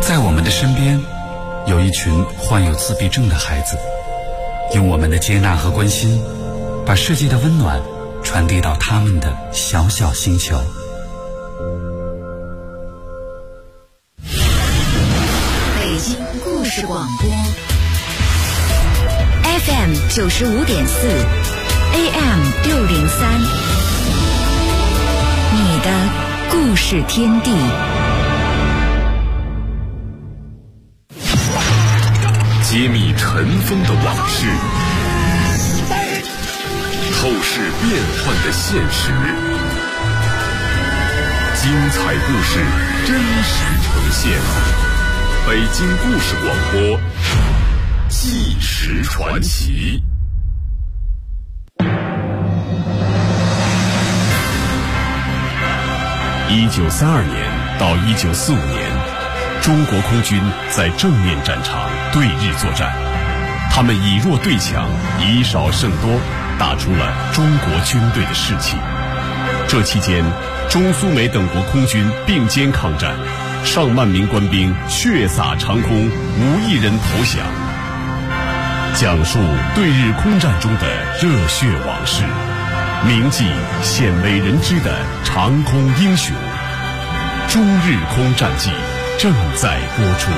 在我们的身边，有一群患有自闭症的孩子，用我们的接纳和关心，把世界的温暖传递到他们的小小星球。 北京故事广播 FM 95.4 AM 603，你的故事天地。 揭秘尘封的往事，透视变幻的现实，精彩故事真实呈现。北京故事广播，纪实传奇。1932年到1945年，中国空军在正面战场对日作战，他们以弱对强，以少胜多，打出了中国军队的士气。这期间，中苏美等国空军并肩抗战，上万名官兵血洒长空，无一人投降。讲述对日空战中的热血往事，铭记鲜为人知的长空英雄。中日空战记正在播出。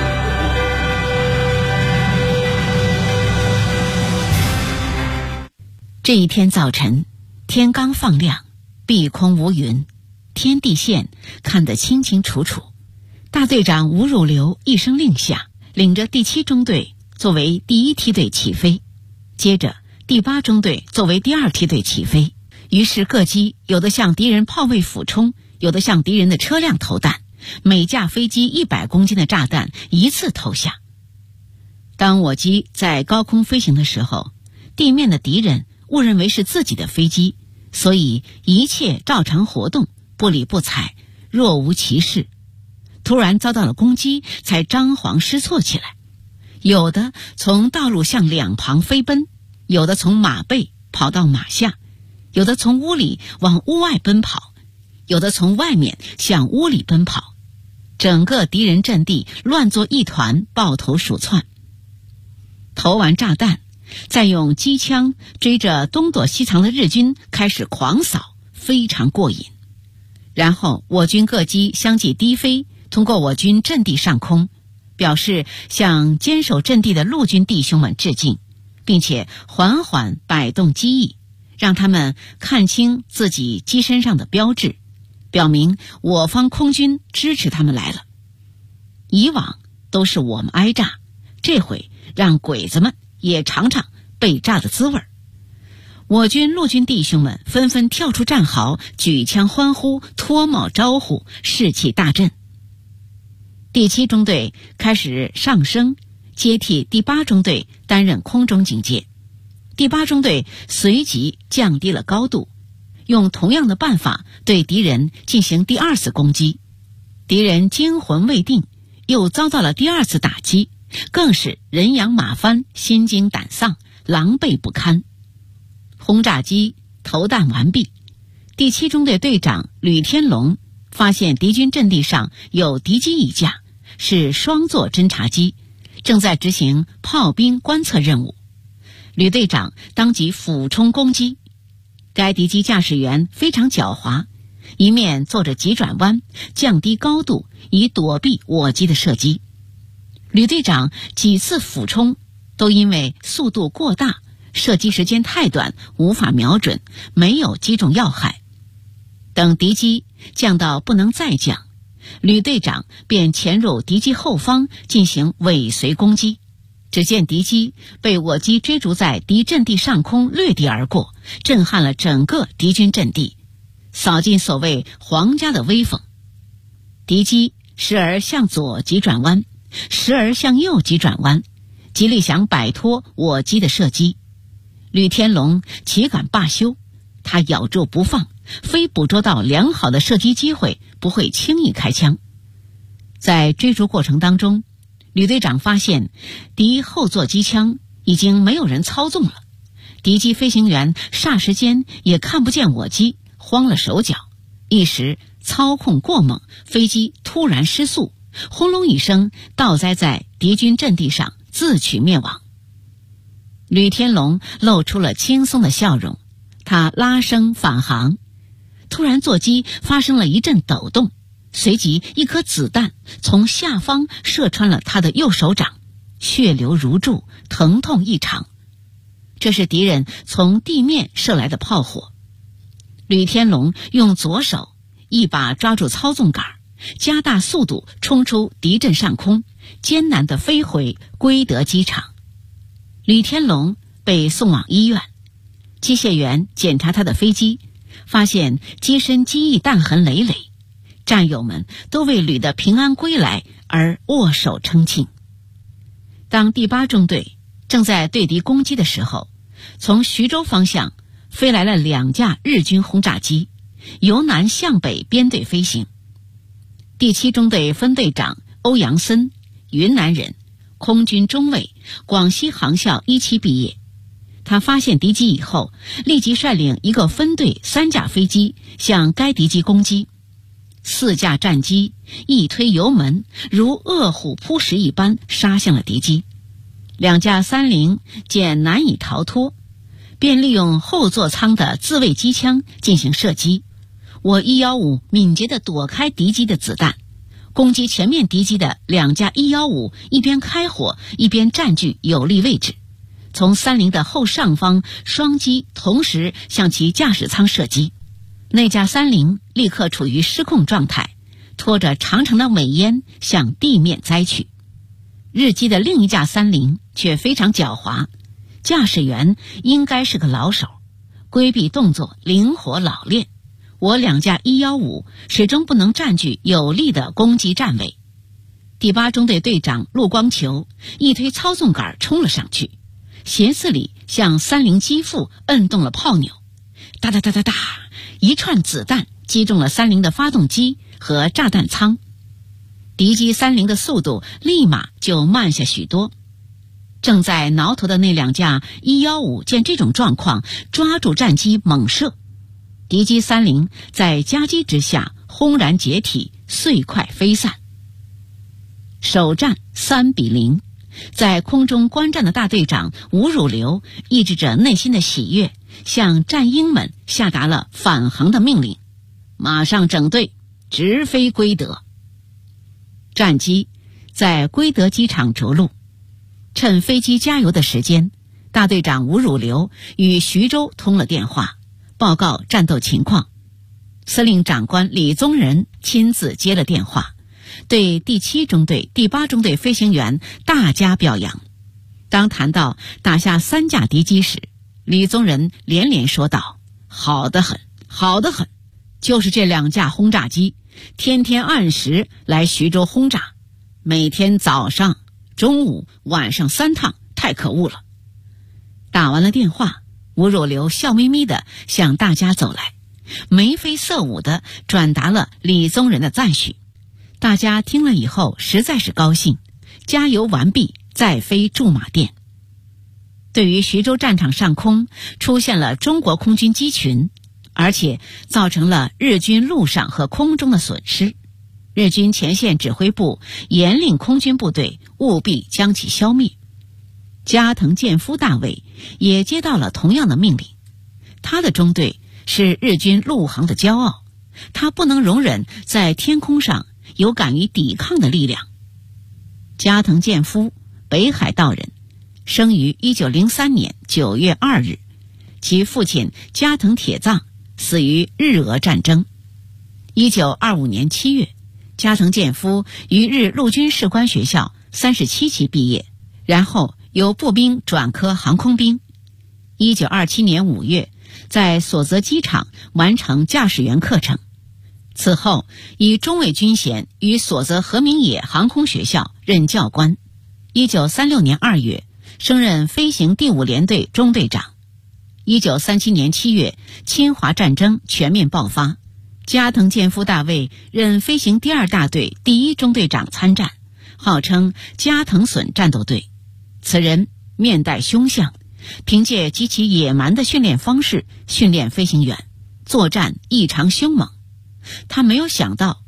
这一天早晨，天刚放亮，碧空无云，天地线看得清清楚楚。大队长吴汝流一声令下，领着第7中队作为第1梯队起飞，接着第8中队作为第2梯队起飞。于是各机有的向敌人炮位俯冲，有的向敌人的车辆投弹，每架飞机100公斤的炸弹一次投下。当我机在高空飞行的时候，地面的敌人误认为是自己的飞机，所以一切照常活动，不理不睬，若无其事。突然遭到了攻击，才张皇失措起来。有的从道路向两旁飞奔，有的从马背跑到马下，有的从屋里往屋外奔跑，有的从外面向屋里奔跑。整个敌人阵地乱作一团，抱头鼠窜。投完炸弹，再用机枪追着东躲西藏的日军开始狂扫，非常过瘾。然后我军各机相继低飞，通过我军阵地上空，表示向坚守阵地的陆军弟兄们致敬，并且缓缓摆动机翼，让他们看清自己机身上的标志，表明我方空军支持他们来了。以往都是我们挨炸，这回让鬼子们也尝尝被炸的滋味。我军陆军弟兄们纷纷跳出战壕，举枪欢呼，脱帽招呼，士气大振。第7中队开始上升，接替第8中队担任空中警戒。第8中队随即降低了高度，用同样的办法对敌人进行第2次攻击。敌人惊魂未定，又遭到了第2次打击，更是人仰马翻，心惊胆丧，狼狈不堪。轰炸机投弹完毕，第7中队队长吕天龙发现敌军阵地上有敌机一架，是双座侦察机，正在执行炮兵观测任务。吕队长当即俯冲攻击，该敌机驾驶员非常狡猾，一面做着急转弯，降低高度以躲避我机的射击。吕队长几次俯冲都因为速度过大，射击时间太短，无法瞄准，没有击中要害。等敌机降到不能再降，吕队长便潜入敌机后方进行尾随攻击。只见敌机被我机追逐在敌阵地上空掠地而过，震撼了整个敌军阵地，扫尽所谓皇家的威风。敌机时而向左急转弯，时而向右急转弯，极力想摆脱我机的射击。吕天龙岂敢罢休，他咬住不放，非捕捉到良好的射击机会，不会轻易开枪。在追逐过程当中，吕队长发现敌后座机枪已经没有人操纵了，敌机飞行员霎时间也看不见我机，慌了手脚，一时操控过猛，飞机突然失速， 轰隆一声倒栽在敌军阵地上，自取灭亡。吕天龙露出了轻松的笑容，他拉升返航。突然座机发生了一阵抖动，随即一颗子弹从下方射穿了他的右手掌，血流如注，疼痛异常。这是敌人从地面射来的炮火。吕天龙用左手一把抓住操纵杆，加大速度冲出敌阵上空，艰难地飞回归德机场。吕天龙被送往医院，机械员检查他的飞机，发现机身机翼弹痕累累，战友们都为吕的平安归来而握手称庆。当第8中队正在对敌攻击的时候，从徐州方向飞来了2架日军轰炸机，由南向北编队飞行。第7中队分队长欧阳森，云南人，空军中尉，广西航校17毕业。他发现敌机以后，立即率领一个分队3架飞机向该敌机攻击。4架战机一推油门，如饿虎扑食一般杀向了敌机。2架30见难以逃脱，便利用后座舱的自卫机枪进行射击。我115敏捷地躲开敌机的子弹，攻击前面敌机的2架115一边开火一边占据有利位置，从30的后上方双机同时向其驾驶舱射击。那架30立刻处于失控状态，拖着长长的尾烟向地面栽去。日机的另一架30却非常狡猾，驾驶员应该是个老手，规避动作灵活老练。我2架115始终不能占据有利的攻击站位。第8中队队长陆光球一推操纵杆冲了上去，斜刺里向30机腹摁动了炮钮，哒哒哒哒哒，一串子弹击中了30的发动机和炸弹舱。敌机30的速度立马就慢下许多。正在挠头的那2架115见这种状况，抓住战机猛射。敌机30在夹击之下轰然解体，碎块飞散。首战3-0，在空中观战的大队长吴汝流抑制着内心的喜悦，向战鹰们下达了返航的命令，马上整队直飞归德。战机在归德机场着陆，趁飞机加油的时间，大队长吴汝流与徐州通了电话，报告战斗情况。司令长官李宗仁亲自接了电话，对第7中队、第8中队飞行员大加表扬。当谈到打下3架敌机时，李宗仁连连说道：“好得很，好得很，就是这2架轰炸机，天天按时来徐州轰炸，每天早上、中午、晚上3趟，太可恶了。”打完了电话，吴若流笑眯眯地向大家走来，眉飞色舞地转达了李宗仁的赞许。大家听了以后实在是高兴，加油完毕再飞驻马店。对于徐州战场上空出现了中国空军机群，而且造成了日军陆上和空中的损失，日军前线指挥部严令空军部队务必将其消灭。加藤健夫大尉也接到了同样的命令，他的中队是日军陆航的骄傲，他不能容忍在天空上有敢于抵抗的力量。加藤健夫，北海道人，生于1903年9月2日，其父亲加藤铁藏死于日俄战争。1925年7月，加藤健夫于日陆军士官学校37期毕业，然后由步兵转科航空兵。1927年5月，在所泽机场完成驾驶员课程。此后以中尉军衔于所泽和明野航空学校任教官。1936年2月，升任飞行第5联队中队长。1937年7月，侵华战争全面爆发，加藤健夫大尉任飞行第2大队第1中队长参战，号称加藤隼战斗队。此人面带凶相，凭借极其野蛮的训练方式训练飞行员，作战异常凶猛。他没有想到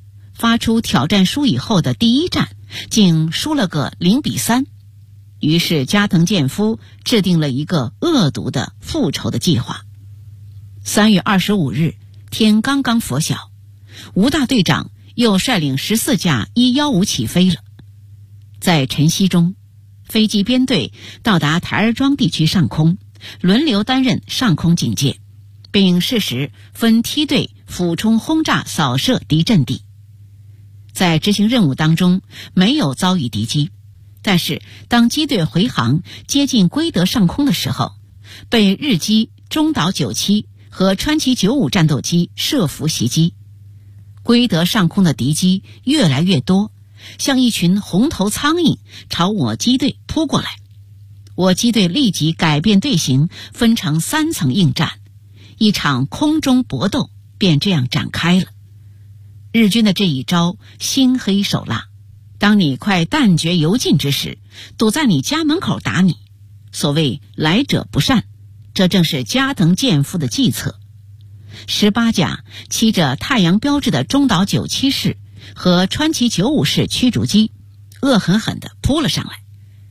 发出挑战书以后的第一战竟输了个0-3，于是加藤健夫制定了一个恶毒的复仇的计划。3月25日，天刚刚拂晓，吴大队长又率领14架115起飞了。在晨曦中，飞机编队到达台儿庄地区上空，轮流担任上空警戒，并适时分梯队俯冲轰炸扫射敌阵地。在执行任务当中没有遭遇敌机，但是当机队回航接近归德上空的时候，被日机中岛97和川崎95战斗机设伏袭击。归德上空的敌机越来越多，像一群红头苍蝇朝我机队扑过来。我机队立即改变队形，分成3层应战，一场空中搏斗便这样展开了。日军的这一招心黑手辣，当你快弹绝油尽之时，堵在你家门口打你。所谓来者不善，这正是加藤健夫的计策。18架骑着太阳标志的中岛97式和川崎95式驱逐机恶狠狠地扑了上来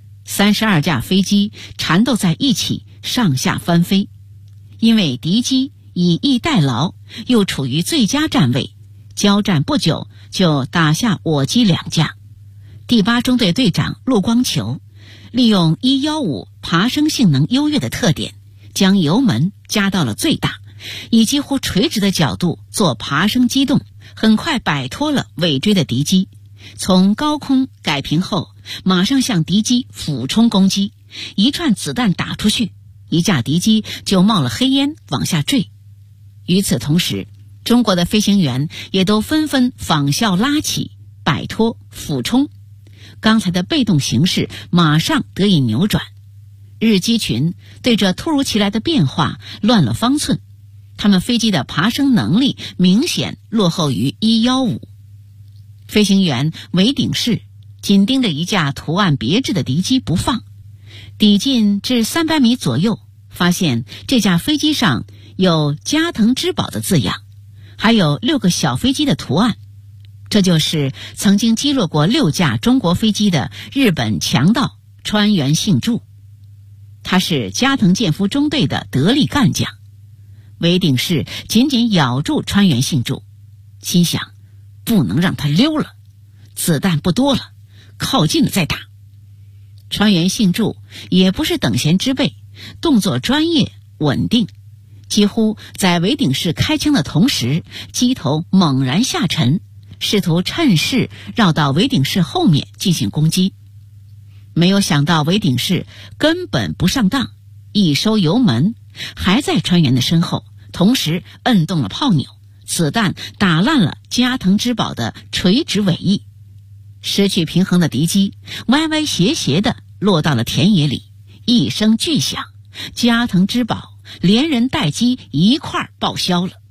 ，32架飞机缠斗在一起，上下翻飞。因为敌机以逸待劳，又处于最佳站位，交战不久就打下我机2架。第8中队队长陆光球利用115爬升性能优越的特点，将油门加到了最大，以几乎垂直的角度做爬升机动，很快摆脱了尾追的敌机。从高空改平后，马上向敌机俯冲攻击，一串子弹打出去，一架敌机就冒了黑烟往下坠。与此同时，中国的飞行员也都纷纷仿效拉起、摆脱、俯冲，刚才的被动形势马上得以扭转。日机群对这突如其来的变化乱了方寸，他们飞机的爬升能力明显落后于115。飞行员韦鼎士紧盯着一架图案别致的敌机不放，抵近至300米左右，发现这架飞机上有加藤之宝的字样，还有6个小飞机的图案。这就是曾经击落过6架中国飞机的日本强盗川原幸助，他是加藤健夫中队的得力干将。韦鼎士紧紧咬住川原幸助，心想不能让他溜了，子弹不多了，靠近了再打。川原幸助也不是等闲之辈，动作专业稳定，几乎在韦鼎士开枪的同时，机头猛然下沉，试图趁势绕到韦鼎士后面进行攻击。没有想到韦鼎士根本不上当，一收油门还在川原的身后，同时摁动了炮钮，子弹打烂了加藤之宝的垂直尾翼。失去平衡的敌机歪歪斜斜地落到了田野里，一声巨响，加藤之宝连人带机一块报销了。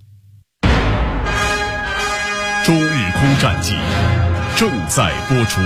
中日空战记正在播出。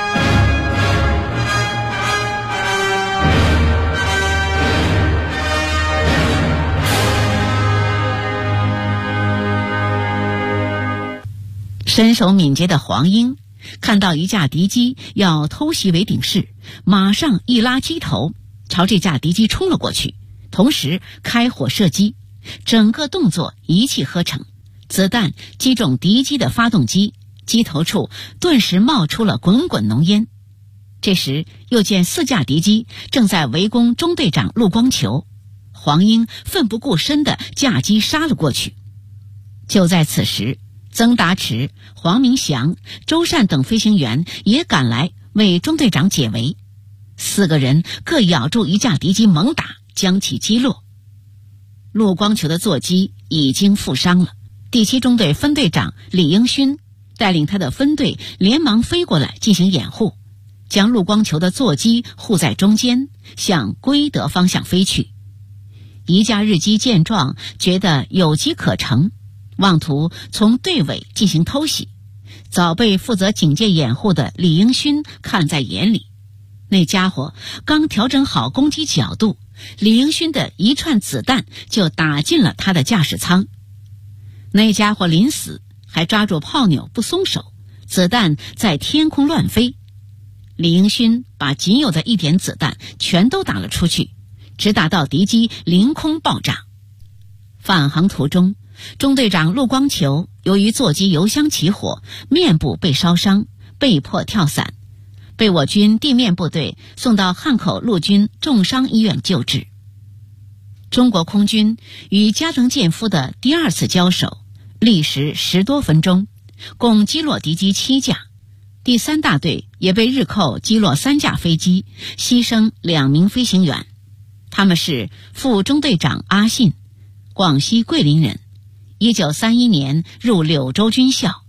身手敏捷的黄英看到一架敌机要偷袭韦鼎士，马上一拉机头朝这架敌机冲了过去，同时开火射击，整个动作一气呵成，子弹击中敌机的发动机，机头处顿时冒出了滚滚浓烟。这时又见4架敌机正在围攻中队长陆光球，黄英奋不顾身地驾机杀了过去。就在此时，曾达池、黄明祥、周善等飞行员也赶来为中队长解围，4个人各咬住一架敌机猛打，将其击落。陆光球的座机已经负伤了，第7中队分队长李英勋带领他的分队连忙飞过来进行掩护，将陆光球的座机护在中间，向归德方向飞去。一架日机见状，觉得有机可乘，妄图从队尾进行偷袭，早被负责警戒掩护的李英勋看在眼里。那家伙刚调整好攻击角度，李英勋的一串子弹就打进了他的驾驶舱。那家伙临死还抓住炮钮不松手， 子弹在天空乱飞。李应勋把仅有的一点子弹全都打了出去，直打到敌机凌空爆炸。返航途中，中队长陆光球由于座机油箱起火，面部被烧伤，被迫跳伞，被我军地面部队送到汉口陆军重伤医院救治。中国空军与加藤健夫的第2次交手历时10多分钟，共击落敌机7架，第3大队也被日寇击落3架飞机，牺牲2名飞行员。他们是副中队长阿信，广西桂林人，1931年入柳州军校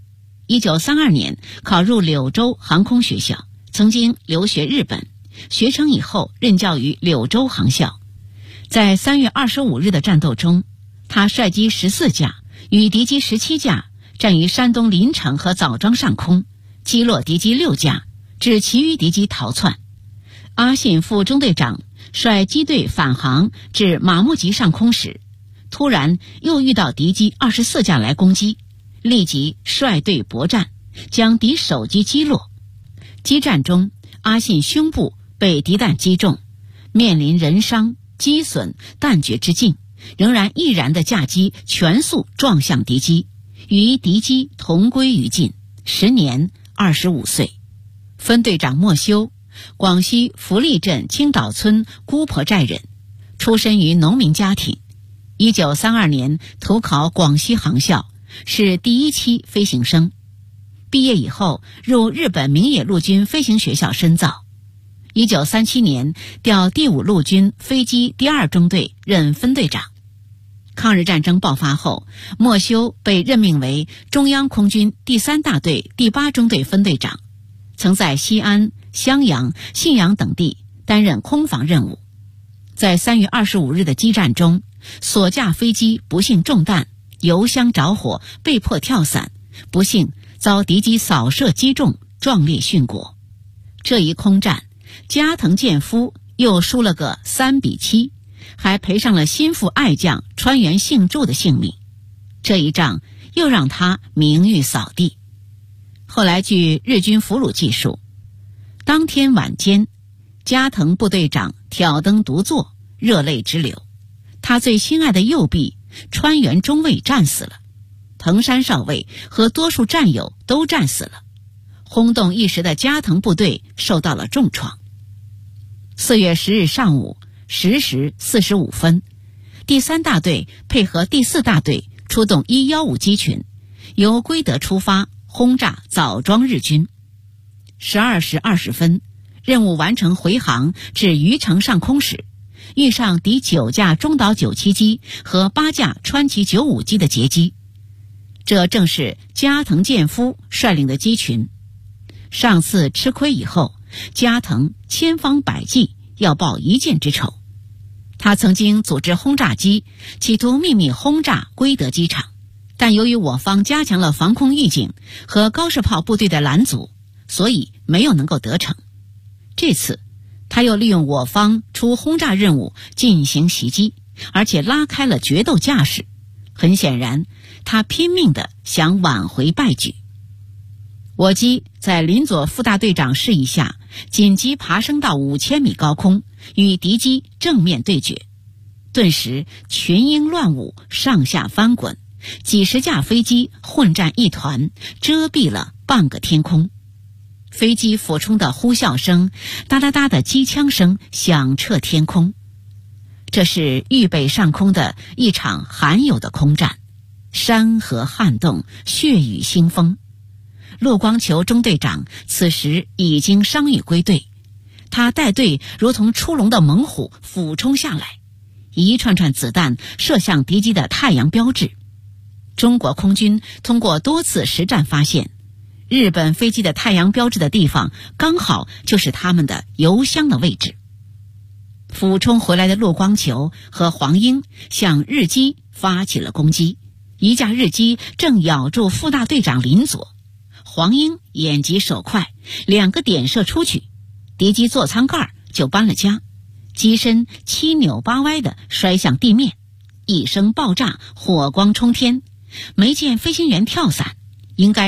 ，1932年考入柳州航空学校，曾经留学日本，学成以后任教于柳州航校。在3月25日的战斗中，他率机14架，与敌机17架，战于山东临城和枣庄上空，击落敌机6架，致其余敌机逃窜。阿信副中队长率机队返航至马木集上空时，突然又遇到敌机24架来攻击，立即率队搏战，将敌首机击落。激战中，阿信胸部被敌弹击中，面临人伤、击损、弹绝之境，仍然毅然地驾机全速撞向敌机，与敌机同归于尽，时年25岁。分队长莫修，广西福利镇青岛村姑婆寨人，出身于农民家庭。1932年投考广西航校，是第1期飞行生。毕业以后入日本明野陆军飞行学校深造。1937年调第5陆军飞机第2中队任分队长。抗日战争爆发后，莫修被任命为中央空军第3大队第8中队分队长，曾在西安、襄阳、信阳等地担任空防任务。在3月25日的激战中，所驾飞机不幸中弹，油箱着火，被迫跳伞，不幸遭敌机扫射击中，壮烈殉国。这一空战，加藤健夫又输了个3-7，还赔上了心腹爱将川原幸助的性命。这一仗又让他名誉扫地。后来据日军俘虏记述，当天晚间，加藤部队长挑灯独坐，热泪直流。他最心爱的右臂川原中尉战死了，藤山少尉和多数战友都战死了，轰动一时的加藤部队受到了重创。4月10日上午10时45分，第3大队配合第4大队出动115机群，由归德出发轰炸枣庄日军。12时20分，任务完成回航至余城上空时，遇上敌9架中岛97机和8架川崎95机的截击。这正是加藤健夫率领的机群。上次吃亏以后，加藤千方百计要报一箭之仇。他曾经组织轰炸机企图秘密轰炸归德机场，但由于我方加强了防空预警和高射炮部队的拦阻，所以没有能够得逞。这次他又利用我方出轰炸任务进行袭击，而且拉开了决斗架势。很显然，他拼命地想挽回败局。我机在林佐副大队长示意下，紧急爬升到5000米高空，与敌机正面对决。顿时群英乱舞，上下翻滚，几十架飞机混战一团，遮蔽了半个天空。飞机俯冲的呼啸声，哒哒哒的机枪声响彻天空。这是豫北上空的一场罕有的空战，山河撼动，血雨腥风。陆光球中队长此时已经伤愈归队，他带队如同出笼的猛虎俯冲下来，一串串子弹射向敌机的太阳标志。中国空军通过多次实战发现，日本飞机的太阳标志的地方刚好就是他们的油箱的位置。俯冲回来的陆光球和黄英向日机发起了攻击，一架日机正咬住副大队长林佐，黄英眼疾手快，2个点射出去，敌机座舱盖就搬了家，机身7扭8歪地摔向地面，一声爆炸，火光冲天，没见飞行员跳伞，应该是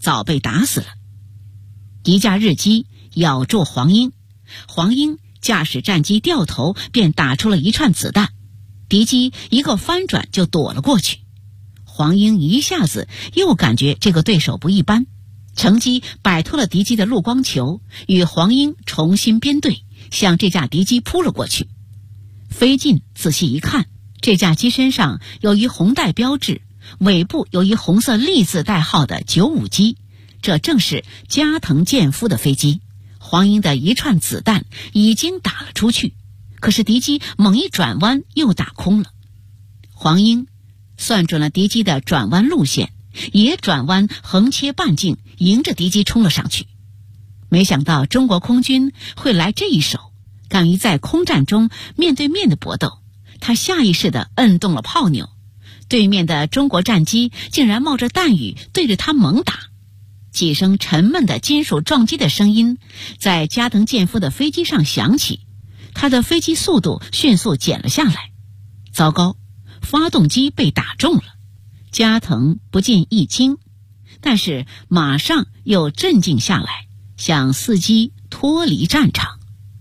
早被打死了。一架日机咬住黄英，黄英驾驶战机掉头便打出了一串子弹，敌机一个翻转就躲了过去。黄英一下子又感觉这个对手不一般，乘机摆脱了敌机的陆光球，与黄英重新编队，向这架敌机扑了过去。飞近仔细一看，这架机身上有一红带标志，尾部有一红色利字代号的95机，这正是加藤健夫的飞机。黄英的一串子弹已经打了出去，可是敌机猛一转弯又打空了。黄英算准了敌机的转弯路线，也转弯横切半径，迎着敌机冲了上去。没想到中国空军会来这一手，敢于在空战中面对面的搏斗。他下意识地摁动了炮钮，对面的中国战机竟然冒着弹雨对着他猛打。几声沉闷的金属撞击的声音在加藤健夫的飞机上响起，他的飞机速度迅速减了下来。糟糕，发动机被打中了。加藤不禁一惊，但是马上又镇静下来，向司机脱离战场。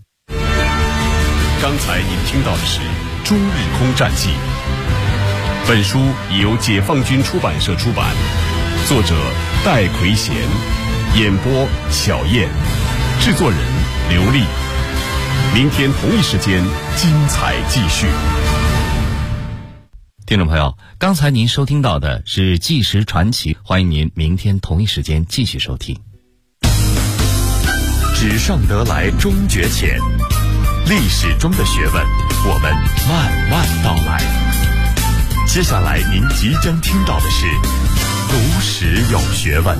刚才您听到的是《中日空战记》，本书已由解放军出版社出版，作者戴奎贤，演播小燕，制作人刘丽。明天同一时间精彩继续。 听众朋友，刚才您收听到的是《纪实传奇》，欢迎您明天同一时间继续收听。 纸上得来终觉浅，历史中的学问，我们慢慢道来。接下来您即将听到的是读史有学问。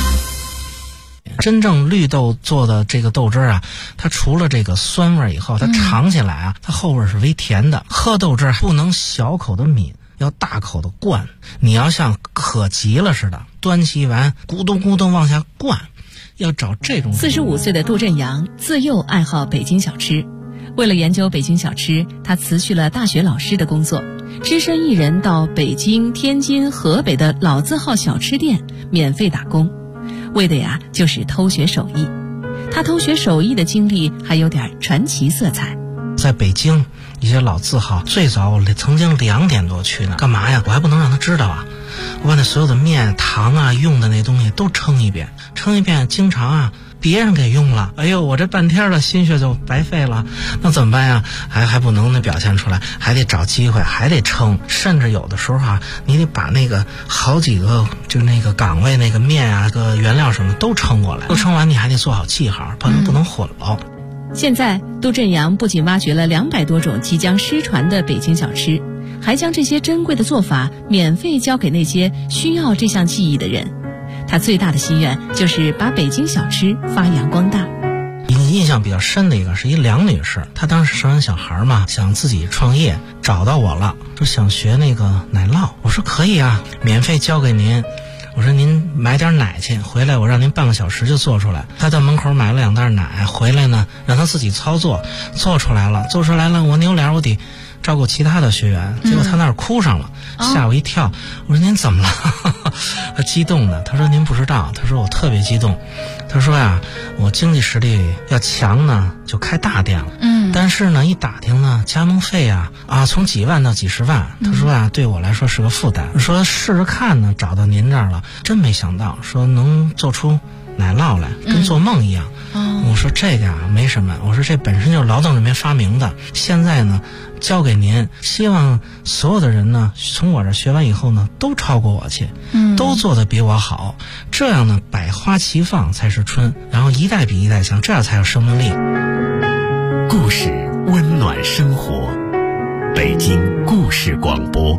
真正绿豆做的这个豆汁啊，它除了这个酸味以后，它尝起来啊，它后味是微甜的。喝豆汁不能小口的抿，要大口的灌。你要像渴急了似的，端起碗咕咚咕咚往下灌，要找这种。 45岁的杜振阳自幼爱好北京小吃，为了研究北京小吃，他辞去了大学老师的工作，只身一人到北京、天津、河北的老字号小吃店免费打工，为的呀就是偷学手艺。他偷学手艺的经历还有点传奇色彩。 在北京一些老字号，最早我曾经2点多去呢，干嘛呀？我还不能让他知道啊！我把那所有的面、糖啊、用的那东西都称一遍，经常啊别人给用了，哎呦，我这半天的心血就白费了，那怎么办呀？还不能表现出来，还得找机会，还得称，甚至有的时候啊，你得把那个好几个就那个岗位那个面啊、个原料什么都称过来，都称完你还得做好记号，不能混了。 现在杜振阳不仅挖掘了200多种即将失传的北京小吃，还将这些珍贵的做法免费教给那些需要这项技艺的人。他最大的心愿就是把北京小吃发扬光大。 一个印象比较深的一个是一梁女士，她当时生完小孩嘛，想自己创业，找到我了，说想学那个奶酪。我说可以啊，免费教给您。我说您买点奶去，回来我让您半个小时就做出来。他到门口买了2袋奶，回来呢让他自己操作，做出来了，我扭脸我得照顾其他的学员，结果他那儿哭上了，吓我一跳。我说您怎么了？他激动的，他说您不知道，他说我特别激动。他说呀，我经济实力要强呢，就开大店了。但是呢，一打听呢，加盟费啊从几万到几十万。他说啊，对我来说是个负担。说试试看呢，找到您这儿了，真没想到，说能做出奶酪来，跟做梦一样。我说这个啊没什么，我说这本身就是劳动人民发明的，现在呢交给您，希望所有的人呢从我这学完以后呢都超过我去，都做得比我好，这样呢百花齐放才是春，然后一代比一代强，这样才有生命力。 故事温暖生活，北京故事广播。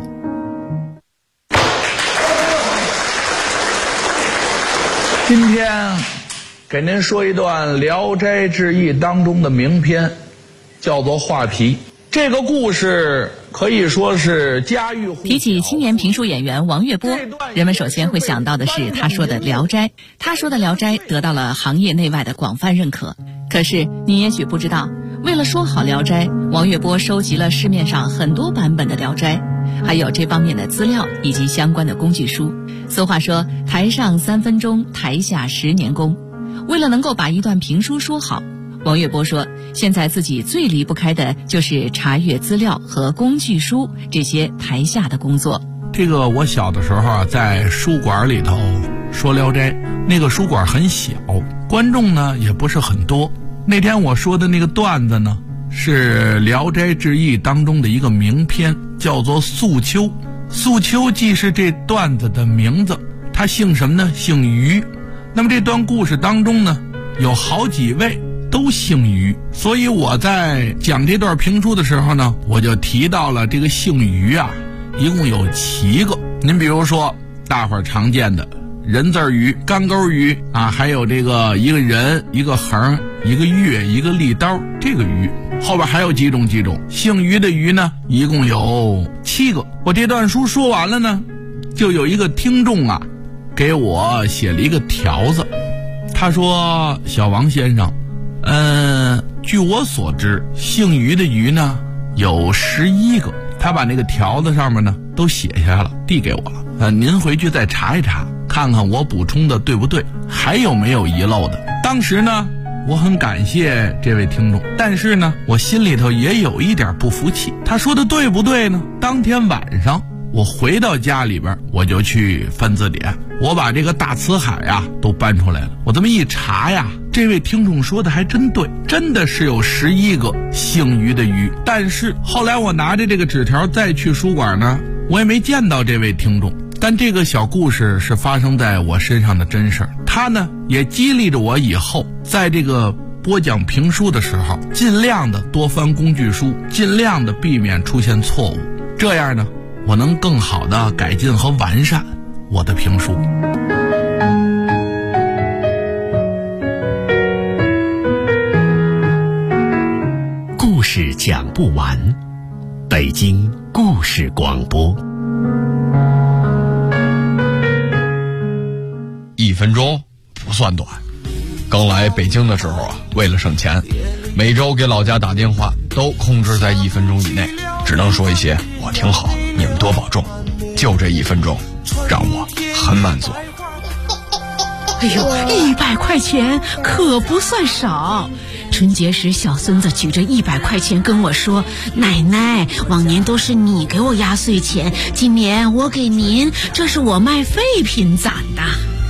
今天给您说一段《聊斋志异》当中的名篇，叫做《画皮》。这个故事可以说是家喻户晓。 提起青年评书演员王月波，人们首先会想到的是他说的《聊斋》。他说的《聊斋》得到了行业内外的广泛认可。可是你也许不知道，为了说好《聊斋》，王月波收集了市面上很多版本的《聊斋》， 还有这方面的资料以及相关的工具书。俗话说，台上3分钟，台下10年功。为了能够把一段评书说好，王月波说，现在自己最离不开的就是查阅资料和工具书这些台下的工作。 这个我小的时候啊，在书馆里头说《聊斋》，那个书馆很小，观众呢也不是很多。那天我说的那个段子呢，是《聊斋志异》当中的一个名篇，叫做素秋。素秋既是这段子的名字，他姓什么呢？姓于。那么这段故事当中呢，有好几位都姓于，所以我在讲这段评书的时候呢，我就提到了这个姓于啊，一共有7个。您比如说大伙儿常见的人字鱼、干钩鱼啊，还有这个一个人、一个横、一个月、一个利刀，这个鱼后边还有几种姓于的鱼呢，一共有7个。我这段书说完了呢，就有一个听众啊给我写了一个条子，他说：小王先生，据我所知，姓于的鱼呢有11个。他把那个条子上面呢都写下来了，递给我了。您回去再查一查，看看我补充的对不对，还有没有遗漏的。当时呢，我很感谢这位听众，但是呢，我心里头也有一点不服气。他说的对不对呢？当天晚上我回到家里边，我就去翻字典，我把这个大辞海呀都搬出来了。我这么一查呀，这位听众说的还真对，真的是有11个姓于的于。但是后来我拿着这个纸条再去书馆呢，我也没见到这位听众。但这个小故事是发生在我身上的真事儿，它呢也激励着我以后在这个播讲评书的时候，尽量的多翻工具书，尽量的避免出现错误，这样呢我能更好的改进和完善我的评书。 故事讲不完，北京故事广播。 1分钟不算短。刚来北京的时候啊，为了省钱，每周给老家打电话都控制在1分钟以内，只能说一些我挺好，你们多保重。就这1分钟，让我很满足。 哎呦，100块钱可不算少。春节时，小孙子举着100块钱跟我说：“奶奶，往年都是你给我压岁钱，今年我给您，这是我卖废品攒的。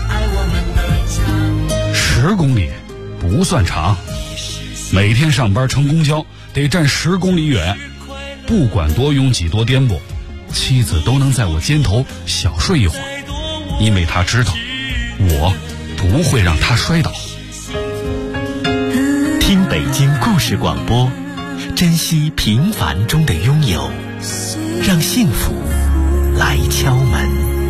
”10公里不算长，每天上班乘公交得站10公里远，不管多拥挤多颠簸，妻子都能在我肩头小睡一会儿，因为她知道我不会让她摔倒。 听北京故事广播，珍惜平凡中的拥有，让幸福来敲门。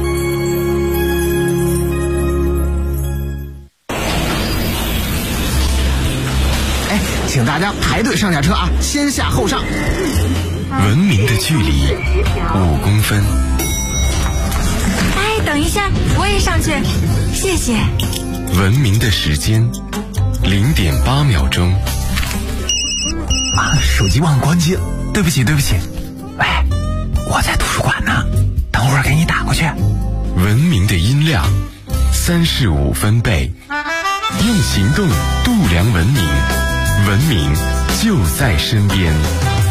请大家排队上下车啊，先下后上。 文明的距离5公分。 哎，等一下，我也上去，谢谢。 文明的时间0.8秒钟。 手机忘关机了，对不起。喂，我在图书馆呢，等会儿给你打过去。 文明的音量35分贝，用行动度量文明，文明就在身边。